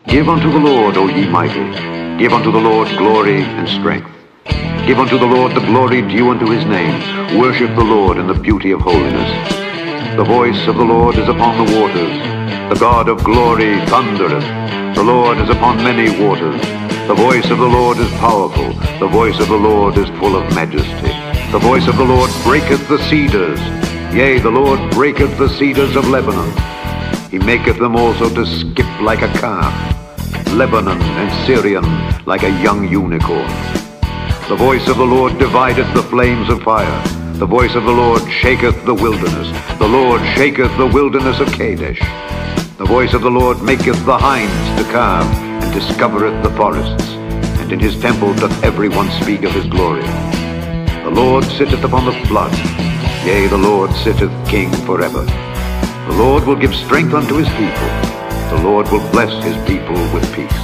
Give unto the Lord, O ye mighty. Give unto the Lord glory and strength. Give unto the Lord the glory due unto his name. Worship the Lord in the beauty of holiness. The voice of the Lord is upon the waters. The God of glory thundereth. The Lord is upon many waters. The voice of the Lord is powerful. The voice of the Lord is full of majesty. The voice of the Lord breaketh the cedars. Yea, the Lord breaketh the cedars of Lebanon. He maketh them also to skip like a calf. Lebanon and Syrian like a young unicorn. The voice of the Lord divideth the flames of fire. The voice of the Lord shaketh the wilderness. The Lord shaketh the wilderness of Kadesh. The voice of the Lord maketh the hinds to calve, and discovereth the forests. And in his temple doth every one speak of his glory. The Lord sitteth upon the flood. Yea, the Lord sitteth king forever. The Lord will give strength unto his people. The Lord will bless his people with peace.